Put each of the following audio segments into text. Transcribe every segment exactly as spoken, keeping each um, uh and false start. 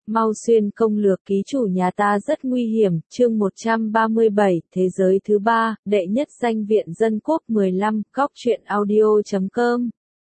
Mau xuyên công lược ký chủ nhà ta rất nguy hiểm, chương một trăm ba mươi bảy, thế giới thứ ba, đệ nhất danh viện dân quốc mười lăm, góc truyện audio chấm com.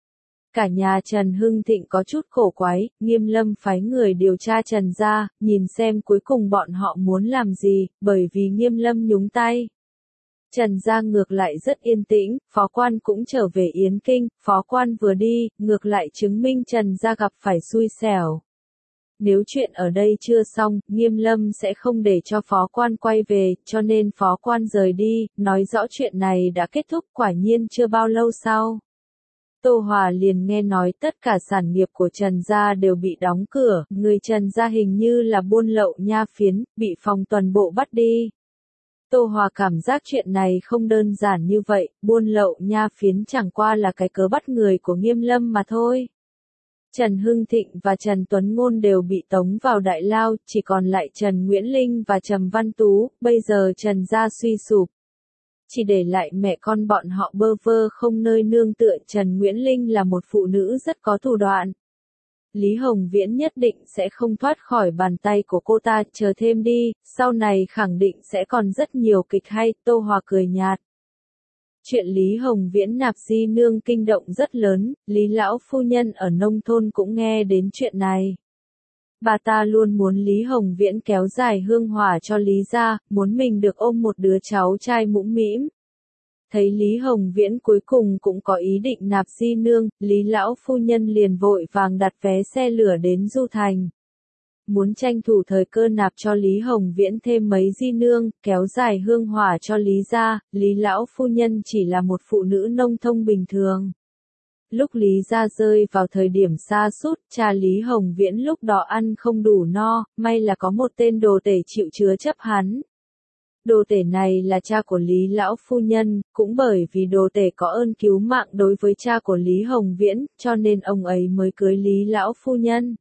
Cả nhà Trần Hưng Thịnh có chút khổ quái, Nghiêm Lâm phái người điều tra Trần gia, nhìn xem cuối cùng bọn họ muốn làm gì, bởi vì Nghiêm Lâm nhúng tay. Trần gia ngược lại rất yên tĩnh, phó quan cũng trở về Yến Kinh, phó quan vừa đi, ngược lại chứng minh Trần gia gặp phải xui xẻo. Nếu chuyện ở đây chưa xong, Nghiêm Lâm sẽ không để cho phó quan quay về, cho nên phó quan rời đi, nói rõ chuyện này đã kết thúc. Quả nhiên chưa bao lâu sau, Tô Hòa liền nghe nói tất cả sản nghiệp của Trần gia đều bị đóng cửa, người Trần gia hình như là buôn lậu nha phiến, bị phòng tuần bộ bắt đi. Tô Hòa cảm giác chuyện này không đơn giản như vậy, buôn lậu nha phiến chẳng qua là cái cớ bắt người của Nghiêm Lâm mà thôi. Trần Hưng Thịnh và Trần Tuấn Ngôn đều bị tống vào đại lao, chỉ còn lại Trần Nguyễn Linh và Trầm Văn Tú, bây giờ Trần gia suy sụp. Chỉ để lại mẹ con bọn họ bơ vơ không nơi nương tựa. Trần Nguyễn Linh là một phụ nữ rất có thủ đoạn. Lý Hồng Viễn nhất định sẽ không thoát khỏi bàn tay của cô ta, chờ thêm đi, sau này khẳng định sẽ còn rất nhiều kịch hay. Tô Hòa cười nhạt. Chuyện Lý Hồng Viễn nạp di nương kinh động rất lớn, Lý lão phu nhân ở nông thôn cũng nghe đến chuyện này. Bà ta luôn muốn Lý Hồng Viễn kéo dài hương hỏa cho Lý gia, muốn mình được ôm một đứa cháu trai mũm mĩm. Thấy Lý Hồng Viễn cuối cùng cũng có ý định nạp di nương, Lý lão phu nhân liền vội vàng đặt vé xe lửa đến Du Thành. Muốn tranh thủ thời cơ nạp cho Lý Hồng Viễn thêm mấy di nương, kéo dài hương hỏa cho Lý gia. Lý lão phu nhân chỉ là một phụ nữ nông thôn bình thường. Lúc Lý gia rơi vào thời điểm sa sút, cha Lý Hồng Viễn lúc đó ăn không đủ no, may là có một tên đồ tể chịu chứa chấp hắn. Đồ tể này là cha của Lý lão phu nhân, cũng bởi vì đồ tể có ơn cứu mạng đối với cha của Lý Hồng Viễn, cho nên ông ấy mới cưới Lý lão phu nhân.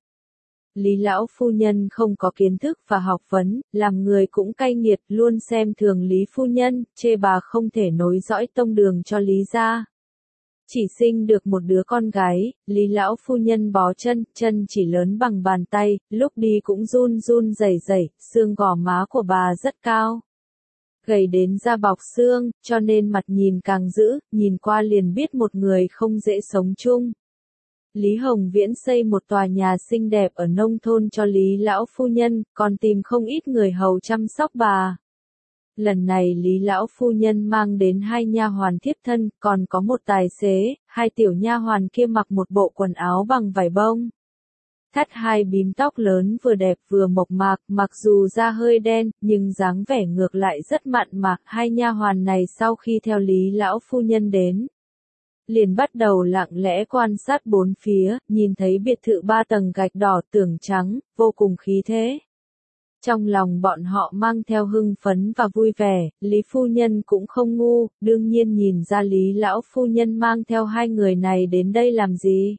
Lý lão phu nhân không có kiến thức và học vấn, làm người cũng cay nghiệt, luôn xem thường Lý phu nhân, chê bà không thể nối dõi tông đường cho Lý gia. Chỉ sinh được một đứa con gái, Lý lão phu nhân bó chân, chân chỉ lớn bằng bàn tay, lúc đi cũng run run rẩy rẩy, xương gò má của bà rất cao. Gầy đến da bọc xương, cho nên mặt nhìn càng dữ, nhìn qua liền biết một người không dễ sống chung. Lý Hồng Viễn xây một tòa nhà xinh đẹp ở nông thôn cho Lý lão phu nhân, còn tìm không ít người hầu chăm sóc bà. Lần này Lý lão phu nhân mang đến hai nha hoàn thiếp thân, còn có một tài xế, hai tiểu nha hoàn kia mặc một bộ quần áo bằng vải bông. Thắt hai bím tóc lớn vừa đẹp vừa mộc mạc, mặc dù da hơi đen, nhưng dáng vẻ ngược lại rất mặn mà. Hai nha hoàn này sau khi theo Lý lão phu nhân đến, liền bắt đầu lặng lẽ quan sát bốn phía, nhìn thấy biệt thự ba tầng gạch đỏ tường trắng, vô cùng khí thế. Trong lòng bọn họ mang theo hưng phấn và vui vẻ, Lý phu nhân cũng không ngu, đương nhiên nhìn ra Lý lão phu nhân mang theo hai người này đến đây làm gì.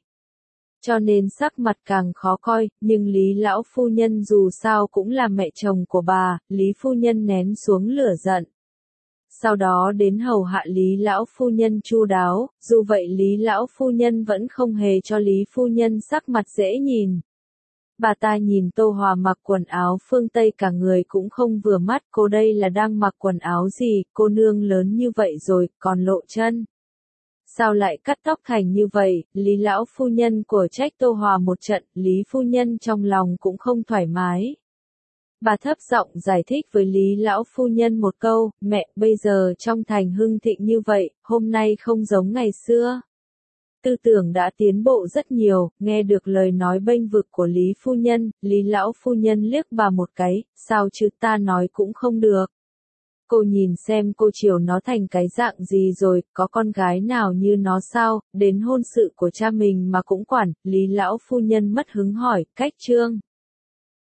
Cho nên sắc mặt càng khó coi, nhưng Lý lão phu nhân dù sao cũng là mẹ chồng của bà, Lý phu nhân nén xuống lửa giận. Sau đó đến hầu hạ Lý lão phu nhân chu đáo, dù vậy Lý lão phu nhân vẫn không hề cho Lý phu nhân sắc mặt dễ nhìn. Bà ta nhìn Tô Hòa mặc quần áo phương Tây cả người cũng không vừa mắt, cô đây là đang mặc quần áo gì, cô nương lớn như vậy rồi, còn lộ chân. Sao lại cắt tóc thành như vậy, Lý lão phu nhân của trách Tô Hòa một trận, Lý phu nhân trong lòng cũng không thoải mái. Bà thấp giọng giải thích với Lý lão phu nhân một câu, mẹ, bây giờ trong thành hưng thịnh như vậy, hôm nay không giống ngày xưa. Tư tưởng đã tiến bộ rất nhiều, nghe được lời nói bênh vực của Lý phu nhân, Lý lão phu nhân liếc bà một cái, sao chứ ta nói cũng không được. Cô nhìn xem cô chiều nó thành cái dạng gì rồi, có con gái nào như nó sao, đến hôn sự của cha mình mà cũng quản. Lý lão phu nhân mất hứng hỏi, cách trương.